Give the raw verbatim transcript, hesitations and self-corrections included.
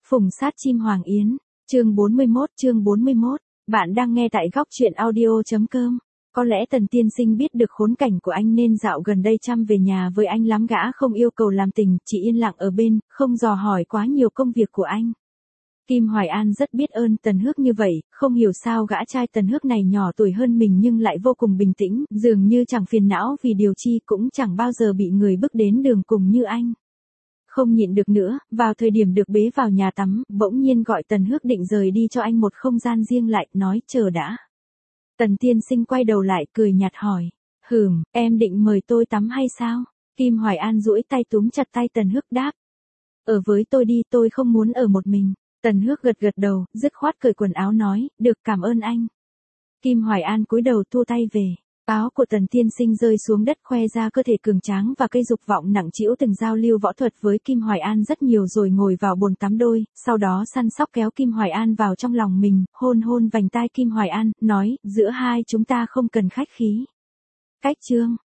Phùng sát chim Hoàng Yến, chương bốn mươi mốt, chương bốn mươi mốt, bạn đang nghe tại góc truyện audio.com. Có lẽ Tần tiên sinh biết được khốn cảnh của anh nên dạo gần đây chăm về nhà với anh lắm, gã không yêu cầu làm tình, chỉ yên lặng ở bên, không dò hỏi quá nhiều công việc của anh. Kim Hoài An rất biết ơn Tần Hước như vậy, không hiểu sao gã trai Tần Hước này nhỏ tuổi hơn mình nhưng lại vô cùng bình tĩnh, dường như chẳng phiền não vì điều chi, cũng chẳng bao giờ bị người bước đến đường cùng như anh. Không nhịn được nữa, vào thời điểm được bế vào nhà tắm, bỗng nhiên gọi Tần Hước định rời đi cho anh một không gian riêng lại, nói chờ đã. Tần tiên sinh quay đầu lại cười nhạt hỏi, hừm, em định mời tôi tắm hay sao? Kim Hoài An duỗi tay túm chặt tay Tần Hước đáp. Ở với tôi đi, tôi không muốn ở một mình. Tần Hước gật gật đầu, dứt khoát cởi quần áo nói, được, cảm ơn anh. Kim Hoài An cúi đầu thu tay về. Áo của Tần tiên sinh rơi xuống đất khoe ra cơ thể cường tráng và cây dục vọng nặng trĩu từng giao lưu võ thuật với Kim Hoài An rất nhiều rồi ngồi vào bồn tắm đôi, sau đó săn sóc kéo Kim Hoài An vào trong lòng mình, hôn hôn vành tai Kim Hoài An, nói, giữa hai chúng ta không cần khách khí. Cách chương.